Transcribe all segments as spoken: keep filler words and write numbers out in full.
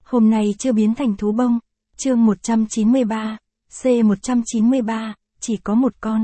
Hôm nay chưa biến thành thú bông. Chương một trăm chín mươi ba, C một trăm chín mươi ba, chỉ có một con.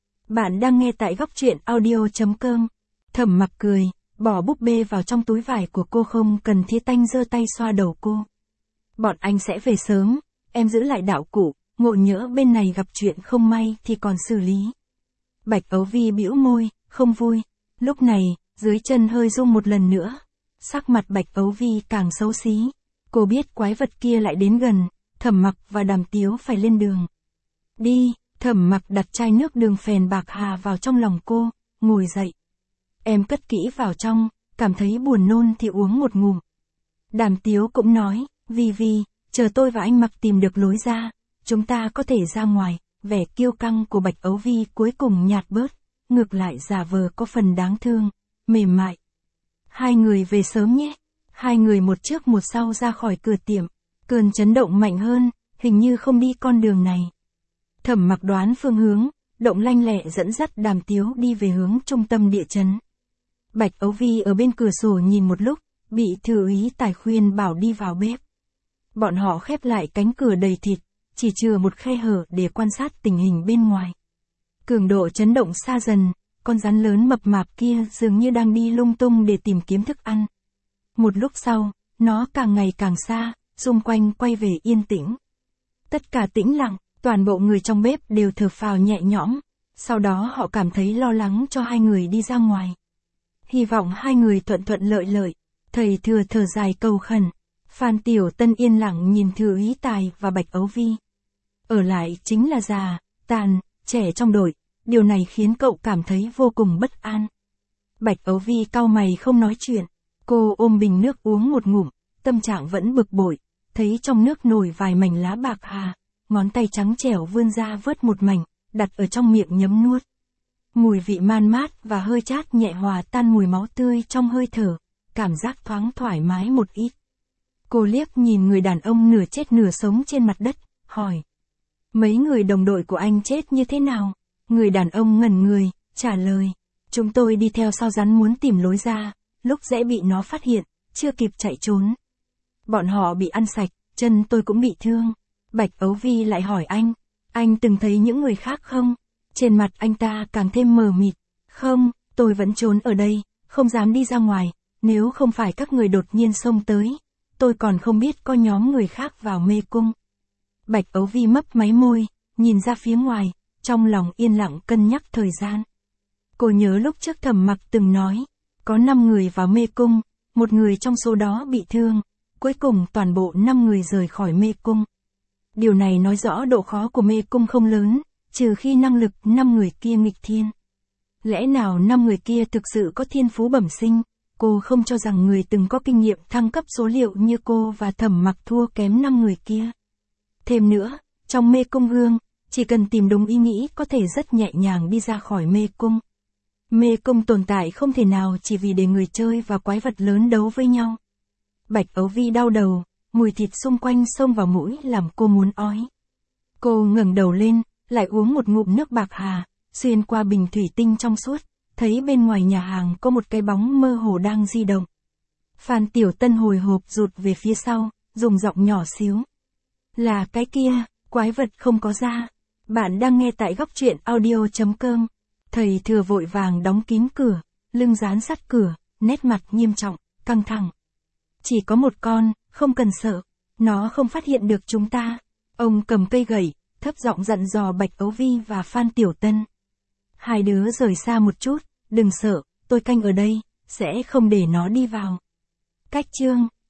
Bạn đang nghe tại góc truyện audio chấm com. Thẩm Mặc cười, bỏ búp bê vào trong túi vải của cô, không cần Thi Tanh giơ tay xoa đầu cô. Bọn anh sẽ về sớm, em giữ lại đạo cụ, ngộ nhỡ bên này gặp chuyện không may thì còn xử lý. Bạch Ấu Vi bĩu môi, không vui. Lúc này, dưới chân hơi rung một lần nữa. Sắc mặt Bạch Ấu Vi càng xấu xí. Cô biết quái vật kia lại đến gần, Thẩm Mặc và Đàm Tiếu phải lên đường. Đi, Thẩm Mặc đặt chai nước đường phèn bạc hà vào trong lòng cô, ngồi dậy. Em cất kỹ vào trong, cảm thấy buồn nôn thì uống một ngụm. Đàm Tiếu cũng nói, Vi Vi, chờ tôi và anh Mặc tìm được lối ra, chúng ta có thể ra ngoài. Vẻ kiêu căng của Bạch Ấu Vi cuối cùng nhạt bớt, ngược lại giả vờ có phần đáng thương, mềm mại. Hai người về sớm nhé. Hai người một trước một sau ra khỏi cửa tiệm. Cơn chấn động mạnh hơn, hình như không đi con đường này. Thẩm Mặc đoán phương hướng, động lanh lẹ dẫn dắt Đàm Tiếu đi về hướng trung tâm địa chấn. Bạch Ấu Vi ở bên cửa sổ nhìn một lúc, bị thư ý tài khuyên bảo đi vào bếp. Bọn họ khép lại cánh cửa đầy thịt, chỉ chừa một khe hở để quan sát tình hình bên ngoài. Cường độ chấn động xa dần, con rắn lớn mập mạp kia dường như đang đi lung tung để tìm kiếm thức ăn. Một lúc sau, nó càng ngày càng xa, xung quanh quay về yên tĩnh. Tất cả tĩnh lặng, toàn bộ người trong bếp đều thở phào nhẹ nhõm, sau đó họ cảm thấy lo lắng cho hai người đi ra ngoài. Hy vọng hai người thuận thuận lợi lợi, thầy thừa thở dài cầu khẩn. Phan Tiểu Tân yên lặng nhìn Thư Ý Tài và Bạch Ấu Vi. Ở lại chính là già, tàn, trẻ trong đội, điều này khiến cậu cảm thấy vô cùng bất an. Bạch Ấu Vi cau mày không nói chuyện, cô ôm bình nước uống một ngụm, tâm trạng vẫn bực bội, thấy trong nước nổi vài mảnh lá bạc hà, ngón tay trắng trẻo vươn ra vớt một mảnh, đặt ở trong miệng nhấm nuốt. Mùi vị man mát và hơi chát nhẹ hòa tan mùi máu tươi trong hơi thở, cảm giác thoáng thoải mái một ít. Cô liếc nhìn người đàn ông nửa chết nửa sống trên mặt đất, hỏi. Mấy người đồng đội của anh chết như thế nào? Người đàn ông ngẩn người, trả lời. Chúng tôi đi theo sau rắn muốn tìm lối ra, lúc dễ bị nó phát hiện, chưa kịp chạy trốn. Bọn họ bị ăn sạch, chân tôi cũng bị thương. Bạch Ấu Vi lại hỏi anh. Anh từng thấy những người khác không? Trên mặt anh ta càng thêm mờ mịt. Không, tôi vẫn trốn ở đây, không dám đi ra ngoài, nếu không phải các người đột nhiên xông tới. Tôi còn không biết có nhóm người khác vào mê cung. Bạch Ấu Vi mấp máy môi, nhìn ra phía ngoài, trong lòng yên lặng cân nhắc thời gian. Cô nhớ lúc trước Thẩm Mặc từng nói, có năm người vào mê cung, một người trong số đó bị thương, cuối cùng toàn bộ năm người rời khỏi mê cung. Điều này nói rõ độ khó của mê cung không lớn, trừ khi năng lực năm người kia nghịch thiên. Lẽ nào năm người kia thực sự có thiên phú bẩm sinh? Cô không cho rằng người từng có kinh nghiệm thăng cấp số liệu như cô và Thẩm Mặc thua kém năm người kia. Thêm nữa, trong mê cung hương, chỉ cần tìm đúng ý nghĩ có thể rất nhẹ nhàng đi ra khỏi mê cung. Mê cung tồn tại không thể nào chỉ vì để người chơi và quái vật lớn đấu với nhau. Bạch Ấu Vi đau đầu, mùi thịt xung quanh xông vào mũi làm cô muốn ói. Cô ngẩng đầu lên, lại uống một ngụm nước bạc hà, xuyên qua bình thủy tinh trong suốt, thấy bên ngoài nhà hàng có một cái bóng mơ hồ đang di động. Phan Tiểu Tân hồi hộp rụt về phía sau, dùng giọng nhỏ xíu. Là cái kia, quái vật không có da. Bạn đang nghe tại góc truyện audio chấm com. Thầy thừa vội vàng đóng kín cửa, lưng dán sát cửa, nét mặt nghiêm trọng, căng thẳng. Chỉ có một con, không cần sợ, nó không phát hiện được chúng ta. Ông cầm cây gậy, thấp giọng dặn dò Bạch Ấu Vi và Phan Tiểu Tân. Hai đứa rời xa một chút, đừng sợ, tôi canh ở đây, sẽ không để nó đi vào. Cách chương